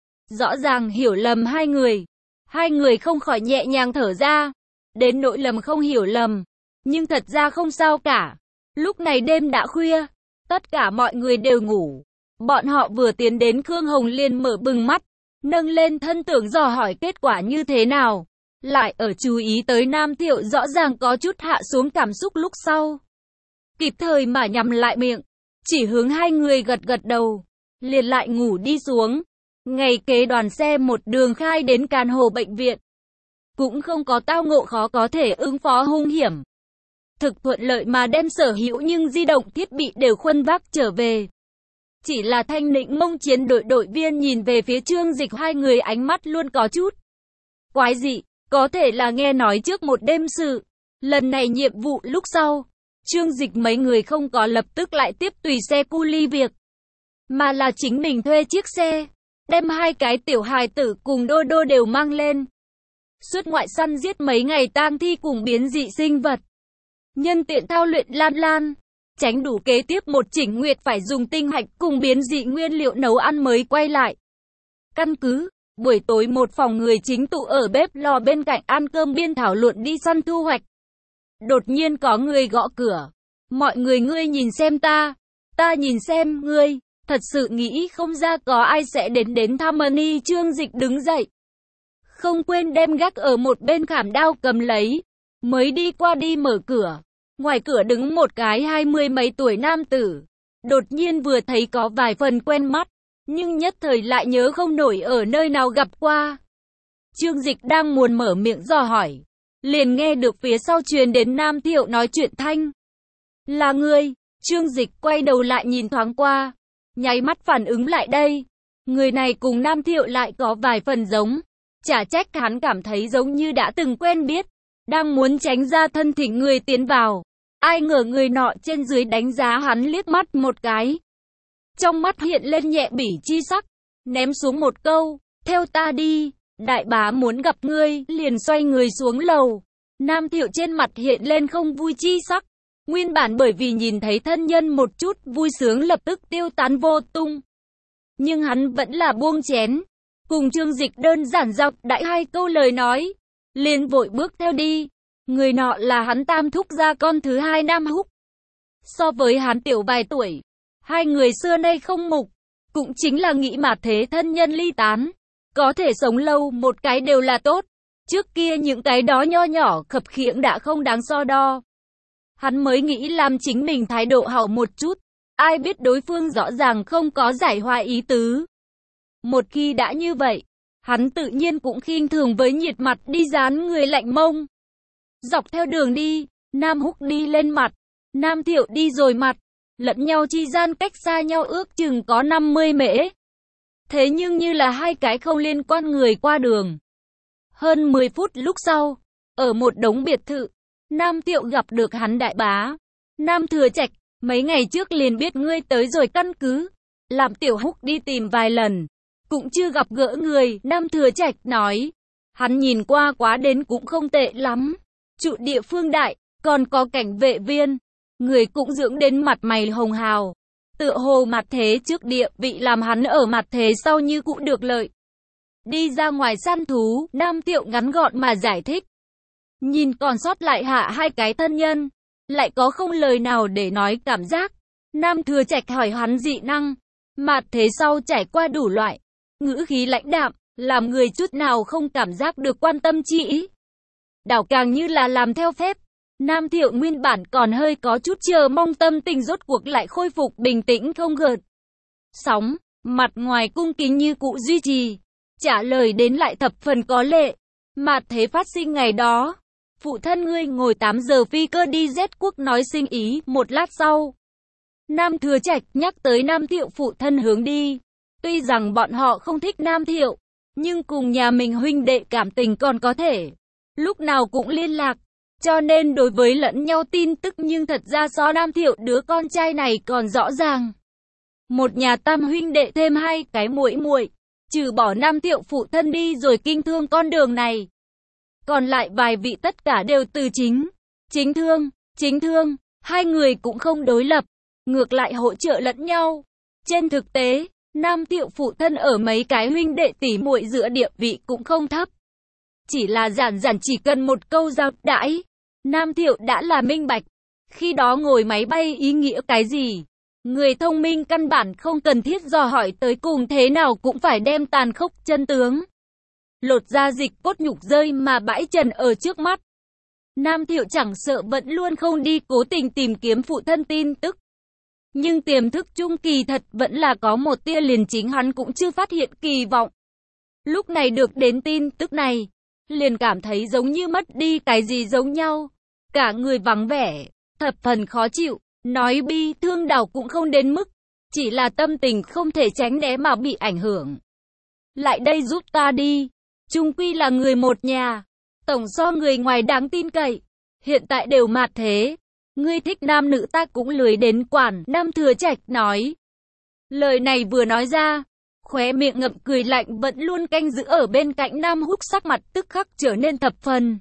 Rõ ràng hiểu lầm hai người. Hai người không khỏi nhẹ nhàng thở ra. Đến nỗi lầm không hiểu lầm, nhưng thật ra không sao cả. Lúc này đêm đã khuya, tất cả mọi người đều ngủ. Bọn họ vừa tiến đến, Khương Hồng liền mở bừng mắt, nâng lên thân tưởng dò hỏi kết quả như thế nào. Lại ở chú ý tới Nam Thiệu rõ ràng có chút hạ xuống cảm xúc lúc sau, kịp thời mà nhắm lại miệng. chỉ hướng hai người gật gật đầu, liền lại ngủ đi xuống. Ngày kế đoàn xe một đường khai đến Càn Hồ bệnh viện. Cũng không có tao ngộ khó có thể ứng phó hung hiểm. Thực thuận lợi mà đem sở hữu nhưng di động thiết bị đều khuân vác trở về. Chỉ là Thanh Nịnh Mông chiến đội viên nhìn về phía Trương Dịch, hai người ánh mắt luôn có chút quái dị, có thể là nghe nói trước một đêm sự. Lần này nhiệm vụ lúc sau, Trương Dịch mấy người không có lập tức lại tiếp tùy xe cu ly việc, mà là chính mình thuê chiếc xe, đem hai cái tiểu hài tử cùng Đô Đô đều mang lên. Xuất ngoại săn giết mấy ngày tang thi cùng biến dị sinh vật. Nhân tiện thao luyện Lan Lan, tránh đủ kế tiếp một chỉnh nguyệt phải dùng tinh hạch cùng biến dị nguyên liệu nấu ăn mới quay lại. Căn cứ, buổi tối một phòng người chính tụ ở bếp lò bên cạnh ăn cơm biên thảo luận đi săn thu hoạch. Đột nhiên có người gõ cửa. Mọi người ngươi nhìn xem ta nhìn xem ngươi, thật sự nghĩ không ra có ai sẽ đến thăm Mani. Trương Dịch đứng dậy. Không quên đem gác ở một bên khảm đao cầm lấy. Mới đi qua đi mở cửa. Ngoài cửa đứng một cái 20 mấy tuổi nam tử. Đột nhiên vừa thấy có vài phần quen mắt, nhưng nhất thời lại nhớ không nổi ở nơi nào gặp qua. Trương Dịch đang muốn mở miệng dò hỏi, liền nghe được phía sau truyền đến Nam Thiệu nói chuyện thanh. Là ngươi. Trương Dịch quay đầu lại nhìn thoáng qua, nháy mắt phản ứng lại đây. Người này cùng Nam Thiệu lại có vài phần giống. Chả trách hắn cảm thấy giống như đã từng quen biết. Đang muốn tránh ra thân thỉnh người tiến vào. Ai ngờ người nọ trên dưới đánh giá hắn liếc mắt một cái. Trong mắt hiện lên nhẹ bỉ chi sắc. Ném xuống một câu, theo ta đi, đại bá muốn gặp ngươi, liền xoay người xuống lầu. Nam Thiệu trên mặt hiện lên không vui chi sắc. Nguyên bản bởi vì nhìn thấy thân nhân một chút vui sướng lập tức tiêu tán vô tung. Nhưng hắn vẫn là buông chén. Cùng Trương Dịch đơn giản dọc đại hai câu lời nói. Liền vội bước theo đi. Người nọ là hắn tam thúc gia con thứ hai Nam Húc. So với hắn tiểu vài tuổi. Hai người xưa nay không mục. Cũng chính là nghĩ mà thế thân nhân ly tán. Có thể sống lâu một cái đều là tốt. Trước kia những cái đó nho nhỏ khập khiễng đã không đáng so đo. Hắn mới nghĩ làm chính mình thái độ hậu một chút. Ai biết đối phương rõ ràng không có giải hòa ý tứ. Một khi đã như vậy, hắn tự nhiên cũng khinh thường với nhiệt mặt đi dán người lạnh mông. Dọc theo đường đi, Nam Húc đi lên mặt, Nam Thiệu đi rồi mặt, lẫn nhau chi gian cách xa nhau ước chừng có 50 mễ. Thế nhưng như là hai cái không liên quan người qua đường. Hơn 10 phút lúc sau, ở một đống biệt thự, Nam Thiệu gặp được hắn đại bá. Nam Thừa Trạch, mấy ngày trước liền biết ngươi tới rồi căn cứ. Làm Tiểu Húc đi tìm vài lần, cũng chưa gặp gỡ người. Nam Thừa Trạch nói, hắn nhìn qua quá đến cũng không tệ lắm. Trụ địa phương đại, còn có cảnh vệ viên. Người cũng dưỡng đến mặt mày hồng hào. Tựa hồ mặt thế trước địa vị làm hắn ở mặt thế sau như cũng được lợi. Đi ra ngoài săn thú, Nam Thiệu ngắn gọn mà giải thích. Nhìn còn sót lại hạ hai cái thân nhân, lại có không lời nào để nói cảm giác. Nam Thừa Trạch hỏi hắn dị năng, mặt thế sau trải qua đủ loại, ngữ khí lãnh đạm, làm người chút nào không cảm giác được quan tâm chi ý. Đảo càng như là làm theo phép. Nam Thiệu nguyên bản còn hơi có chút chờ mong, tâm tình rốt cuộc lại khôi phục bình tĩnh không gợn sóng, mặt ngoài cung kính như cũ duy trì. Trả lời đến lại thập phần có lệ. Mặt thế phát sinh ngày đó, phụ thân ngươi ngồi 8 giờ phi cơ đi Z quốc nói sinh ý. Một lát sau, Nam Thừa Trạch nhắc tới Nam Thiệu phụ thân hướng đi. Tuy rằng bọn họ không thích Nam Thiệu, nhưng cùng nhà mình huynh đệ cảm tình còn có thể lúc nào cũng liên lạc, cho nên đối với lẫn nhau tin tức. Nhưng thật ra so Nam Thiệu đứa con trai này còn rõ ràng. Một nhà tam huynh đệ thêm hai cái muội muội, trừ bỏ Nam Thiệu phụ thân đi rồi kinh thương con đường này, còn lại vài vị tất cả đều từ chính thương. Hai người cũng không đối lập, ngược lại hỗ trợ lẫn nhau. Trên thực tế, Nam Thiệu phụ thân ở mấy cái huynh đệ tỷ muội giữa địa vị cũng không thấp. Chỉ là giản chỉ cần một câu giao đãi, Nam Thiệu đã là minh bạch. Khi đó ngồi máy bay ý nghĩa cái gì? Người thông minh căn bản không cần thiết dò hỏi tới cùng, thế nào cũng phải đem tàn khốc chân tướng lột ra dịch cốt nhục rơi mà bãi trần ở trước mắt. Nam Thiệu chẳng sợ vẫn luôn không đi cố tình tìm kiếm phụ thân tin tức. Nhưng tiềm thức chung kỳ thật vẫn là có một tia liền chính hắn cũng chưa phát hiện kỳ vọng. Lúc này được đến tin tức này, liền cảm thấy giống như mất đi cái gì giống nhau. Cả người vắng vẻ, thập phần khó chịu, nói bi thương đảo cũng không đến mức, chỉ là tâm tình không thể tránh né mà bị ảnh hưởng. Lại đây giúp ta đi, chung quy là người một nhà, tổng so người ngoài đáng tin cậy, hiện tại đều mạt thế. Ngươi thích nam nữ ta cũng lười đến quản, Nam Thừa Trạch nói. Lời này vừa nói ra, khóe miệng ngậm cười lạnh vẫn luôn canh giữ ở bên cạnh Nam Húc sắc mặt tức khắc trở nên thập phần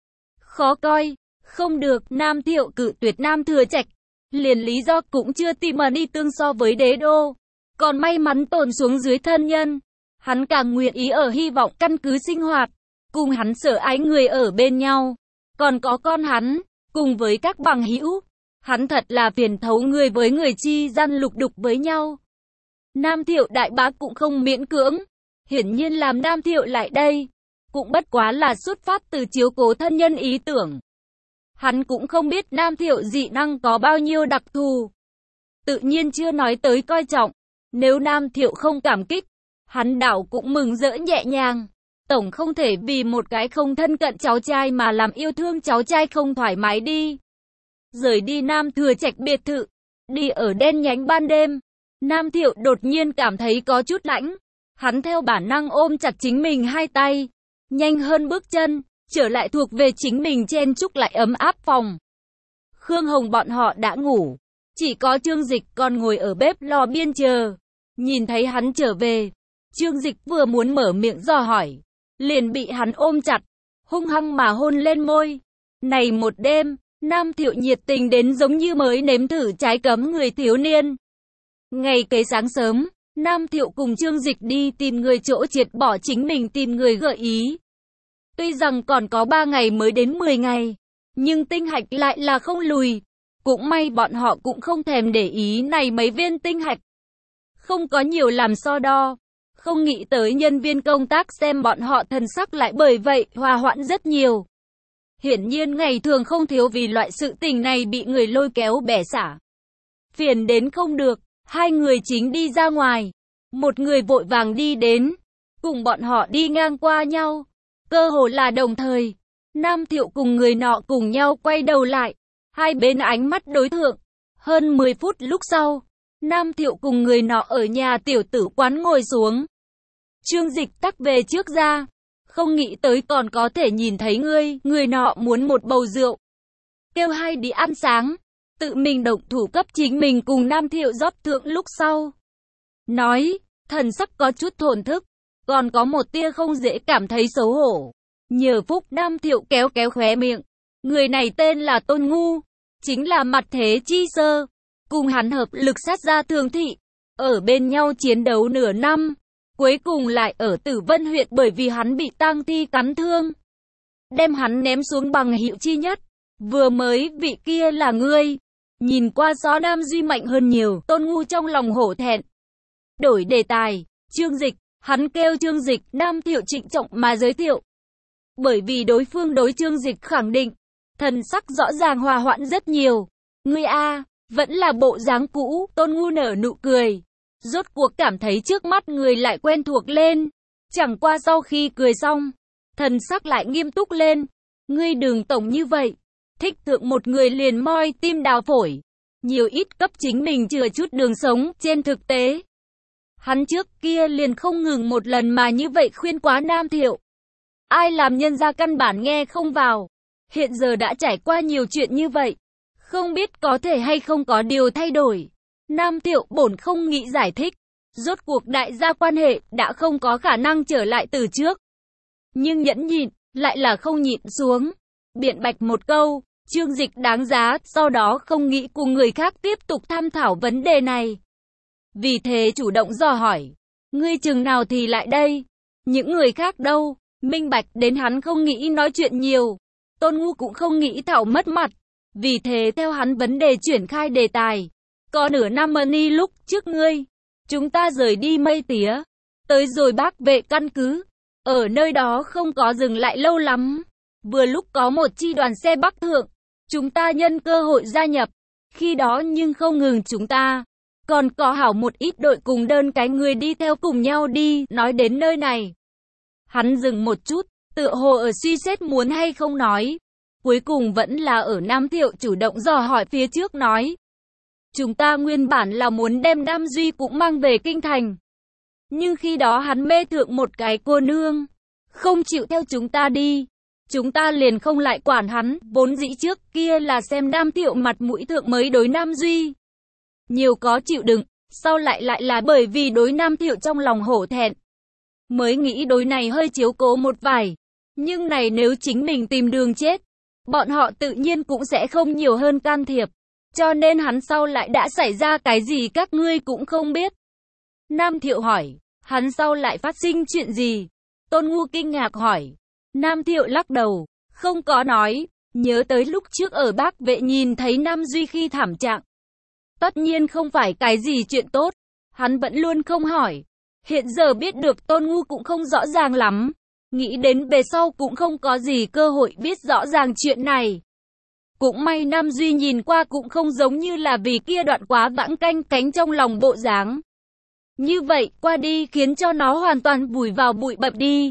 khó coi. Không được, Nam Thiệu cự tuyệt Nam Thừa Trạch, liền lý do cũng chưa tìm mà đi tương so với đế đô. Còn may mắn tồn xuống dưới thân nhân, hắn càng nguyện ý ở hy vọng căn cứ sinh hoạt, cùng hắn sở ái người ở bên nhau. Còn có con hắn, cùng với các bằng hữu, hắn thật là phiền thấu người với người chi gian lục đục với nhau. Nam Thiệu đại bá cũng không miễn cưỡng, hiển nhiên làm Nam Thiệu lại đây, cũng bất quá là xuất phát từ chiếu cố thân nhân ý tưởng. Hắn cũng không biết Nam Thiệu dị năng có bao nhiêu đặc thù, tự nhiên chưa nói tới coi trọng. Nếu Nam Thiệu không cảm kích, hắn đảo cũng mừng rỡ nhẹ nhàng. Tổng không thể vì một cái không thân cận cháu trai mà làm yêu thương cháu trai không thoải mái đi. Rời đi Nam Thừa Trạch biệt thự, đi ở đen nhánh ban đêm, Nam Thiệu đột nhiên cảm thấy có chút lạnh. Hắn theo bản năng ôm chặt chính mình hai tay, nhanh hơn bước chân, trở lại thuộc về chính mình chen chúc lại ấm áp phòng. Khương Hồng bọn họ đã ngủ, chỉ có Trương Dịch còn ngồi ở bếp lò biên chờ. Nhìn thấy hắn trở về, Trương Dịch vừa muốn mở miệng dò hỏi, liền bị hắn ôm chặt, hung hăng mà hôn lên môi. Này một đêm, Nam Thiệu nhiệt tình đến giống như mới nếm thử trái cấm người thiếu niên. Ngày kế sáng sớm, Nam Thiệu cùng Trương Dịch đi tìm người chỗ triệt bỏ chính mình tìm người gợi ý. Tuy rằng còn có 3 ngày mới đến 10 ngày, nhưng tinh hạch lại là không lùi. Cũng may bọn họ cũng không thèm để ý này mấy viên tinh hạch. Không có nhiều làm so đo. Không nghĩ tới nhân viên công tác xem bọn họ thần sắc lại bởi vậy hòa hoãn rất nhiều. Hiển nhiên ngày thường không thiếu vì loại sự tình này bị người lôi kéo bẻ xả. Phiền đến không được, hai người chính đi ra ngoài. Một người vội vàng đi đến, cùng bọn họ đi ngang qua nhau. Cơ hồ là đồng thời, Nam Thiệu cùng người nọ cùng nhau quay đầu lại. Hai bên ánh mắt đối thượng. Hơn 10 phút lúc sau, Nam Thiệu cùng người nọ ở nhà tiểu tử quán ngồi xuống. Trương Dịch tắc về trước ra. Không nghĩ tới còn có thể nhìn thấy ngươi, người nọ muốn một bầu rượu. Kêu hai đi ăn sáng. Tự mình động thủ cấp chính mình cùng Nam Thiệu rót thượng lúc sau. Nói, thần sắc có chút thổn thức. Còn có một tia không dễ cảm thấy xấu hổ. Nhờ phúc Nam Thiệu kéo kéo khóe miệng. Người này tên là Tôn Ngu, chính là mặt thế chi sơ. Cùng hắn hợp lực sát ra Thường Thị, ở bên nhau chiến đấu nửa năm. Cuối cùng lại ở Tử Vân huyện bởi vì hắn bị tang thi cắn thương. Đem hắn ném xuống bằng hữu chi nhất. Vừa mới vị kia là ngươi. Nhìn qua gió Nam Duy mạnh hơn nhiều, Tôn Ngu trong lòng hổ thẹn. Đổi đề tài, Trương Dịch, hắn kêu Trương Dịch, Nam Thiệu trịnh trọng mà giới thiệu. Bởi vì đối phương đối Trương Dịch khẳng định, thần sắc rõ ràng hòa hoãn rất nhiều. Ngươi a, vẫn là bộ dáng cũ, Tôn Ngu nở nụ cười. Rốt cuộc cảm thấy trước mắt người lại quen thuộc lên. Chẳng qua sau khi cười xong, thần sắc lại nghiêm túc lên. Ngươi đừng tổng như vậy. Thích thượng một người liền moi tim đào phổi. Nhiều ít cấp chính mình chừa chút đường sống trên thực tế. Hắn trước kia liền không ngừng một lần mà như vậy khuyên quá Nam Thiệu. Ai làm nhân gia căn bản nghe không vào. Hiện giờ đã trải qua nhiều chuyện như vậy. Không biết có thể hay không có điều thay đổi. Nam Thiệu bổn không nghĩ giải thích. Rốt cuộc đại gia quan hệ đã không có khả năng trở lại từ trước. Nhưng nhẫn nhịn, lại là không nhịn xuống. Biện bạch một câu, Trương Dịch đáng giá, sau đó không nghĩ cùng người khác tiếp tục tham thảo vấn đề này. Vì thế chủ động dò hỏi. Ngươi chừng nào thì lại đây? Những người khác đâu? Minh bạch đến hắn không nghĩ nói chuyện nhiều. Tôn Ngu cũng không nghĩ thảo mất mặt. Vì thế theo hắn vấn đề chuyển khai đề tài. Có nửa năm money lúc trước ngươi. Chúng ta rời đi Mây Tía. Tới rồi Bác Vệ căn cứ. Ở nơi đó không có dừng lại lâu lắm. Vừa lúc có một chi đoàn xe Bắc thượng. Chúng ta nhân cơ hội gia nhập. Khi đó nhưng không ngừng chúng ta, còn có hảo một ít đội cùng đơn cái người đi theo cùng nhau đi. Nói đến nơi này, hắn dừng một chút, tựa hồ ở suy xét muốn hay không nói. Cuối cùng vẫn là ở Nam Thiệu chủ động dò hỏi phía trước nói. Chúng ta nguyên bản là muốn đem Nam Duy cũng mang về kinh thành. Nhưng khi đó hắn mê thượng một cái cô nương, không chịu theo chúng ta đi. Chúng ta liền không lại quản hắn, vốn dĩ trước kia là xem Nam Thiệu mặt mũi thượng mới đối Nam Duy. Nhiều có chịu đựng, sau lại là bởi vì đối Nam Thiệu trong lòng hổ thẹn. Mới nghĩ đối này hơi chiếu cố một vài. Nhưng này nếu chính mình tìm đường chết, bọn họ tự nhiên cũng sẽ không nhiều hơn can thiệp. Cho nên hắn sau lại đã xảy ra cái gì các ngươi cũng không biết. Nam Thiệu hỏi, hắn sau lại phát sinh chuyện gì? Tôn Ngu kinh ngạc hỏi. Nam Thiệu lắc đầu, không có nói, nhớ tới lúc trước ở Bắc Vệ nhìn thấy Nam Duy khi thảm trạng. Tất nhiên không phải cái gì chuyện tốt, hắn vẫn luôn không hỏi. Hiện giờ biết được Tôn Ngu cũng không rõ ràng lắm, nghĩ đến về sau cũng không có gì cơ hội biết rõ ràng chuyện này. Cũng may Nam Duy nhìn qua cũng không giống như là vì kia đoạn quá vãng canh cánh trong lòng bộ dáng. Như vậy, qua đi khiến cho nó hoàn toàn vùi vào bụi bặm đi.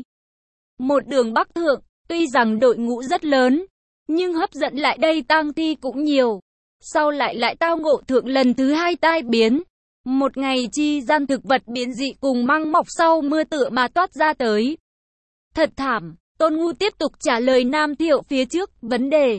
Một đường bắc thượng, tuy rằng đội ngũ rất lớn, nhưng hấp dẫn lại đây tang thi cũng nhiều. Sau lại tao ngộ thượng lần thứ hai tai biến. Một ngày chi gian thực vật biến dị cùng măng mọc sau mưa tựa mà toát ra tới. Thật thảm, Tôn Ngu tiếp tục trả lời Nam Thiệu phía trước vấn đề.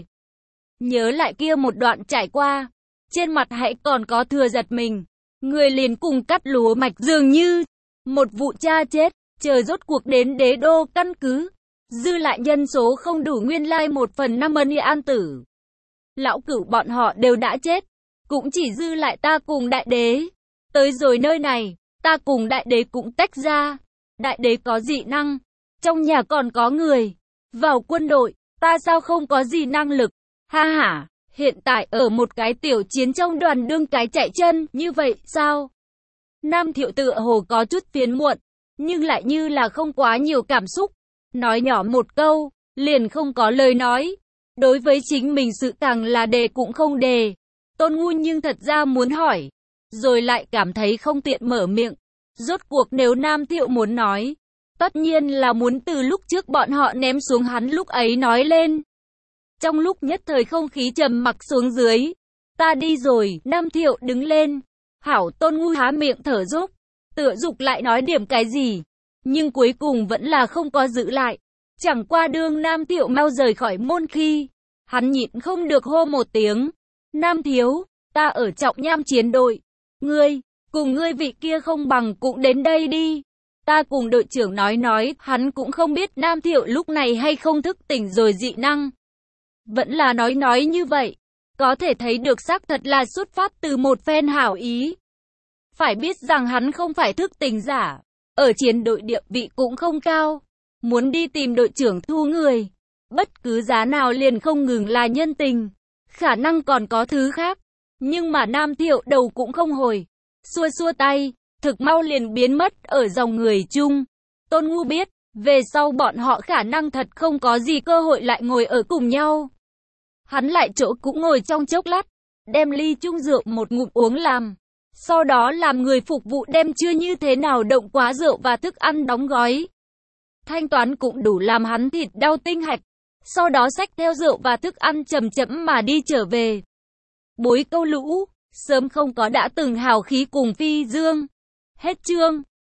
Nhớ lại kia một đoạn trải qua, trên mặt hãy còn có thừa giật mình. Người liền cùng cắt lúa mạch dường như một vụ cha chết, chờ rốt cuộc đến đế đô căn cứ. Dư lại nhân số không đủ nguyên lai 1/5 ân an tử. Lão cửu bọn họ đều đã chết, cũng chỉ dư lại ta cùng đại đế. Tới rồi nơi này, ta cùng đại đế cũng tách ra. Đại đế có dị năng, trong nhà còn có người. Vào quân đội, ta sao không có gì năng lực? Ha ha, hiện tại ở một cái tiểu chiến trong đoàn đương cái chạy chân, như vậy sao? Nam Thiệu tựa hồ có chút phiền muộn, nhưng lại như là không quá nhiều cảm xúc. Nói nhỏ một câu, liền không có lời nói. Đối với chính mình sự càng là đề cũng không đề. Tôn Ngu nhưng thật ra muốn hỏi, rồi lại cảm thấy không tiện mở miệng. Rốt cuộc nếu Nam Thiệu muốn nói, tất nhiên là muốn từ lúc trước bọn họ ném xuống hắn lúc ấy nói lên. Trong lúc nhất thời không khí trầm mặc xuống dưới. Ta đi rồi, Nam Thiệu đứng lên. Hảo, Tôn Ngu há miệng thở dốc, tựa dục lại nói điểm cái gì. Nhưng cuối cùng vẫn là không có giữ lại. Chẳng qua đương Nam Thiệu mau rời khỏi môn khi, hắn nhịn không được hô một tiếng. Nam thiếu, ta ở Trọng Nham chiến đội. Ngươi, cùng ngươi vị kia không bằng cũng đến đây đi. Ta cùng đội trưởng nói, hắn cũng không biết Nam Thiệu lúc này hay không thức tỉnh rồi dị năng. Vẫn là nói như vậy. Có thể thấy được xác thật là xuất phát từ một phen hảo ý. Phải biết rằng hắn không phải thức tỉnh giả. Ở chiến đội địa vị cũng không cao. Muốn đi tìm đội trưởng thu người. Bất cứ giá nào liền không ngừng là nhân tình. Khả năng còn có thứ khác. Nhưng mà Nam Thiệu đầu cũng không hồi. Xua xua tay, thực mau liền biến mất ở dòng người chung. Tôn Ngu biết, về sau bọn họ khả năng thật không có gì cơ hội lại ngồi ở cùng nhau. Hắn lại chỗ cũng ngồi trong chốc lát, đem ly chung rượu một ngụm uống làm. Sau đó làm người phục vụ đem chưa như thế nào động quá rượu và thức ăn đóng gói. Thanh toán cũng đủ làm hắn thịt đau tinh hạch. Sau đó xách theo rượu và thức ăn chậm chậm mà đi trở về. Bối câu lũ, sớm không có đã từng hào khí cùng phi dương. Hết chương.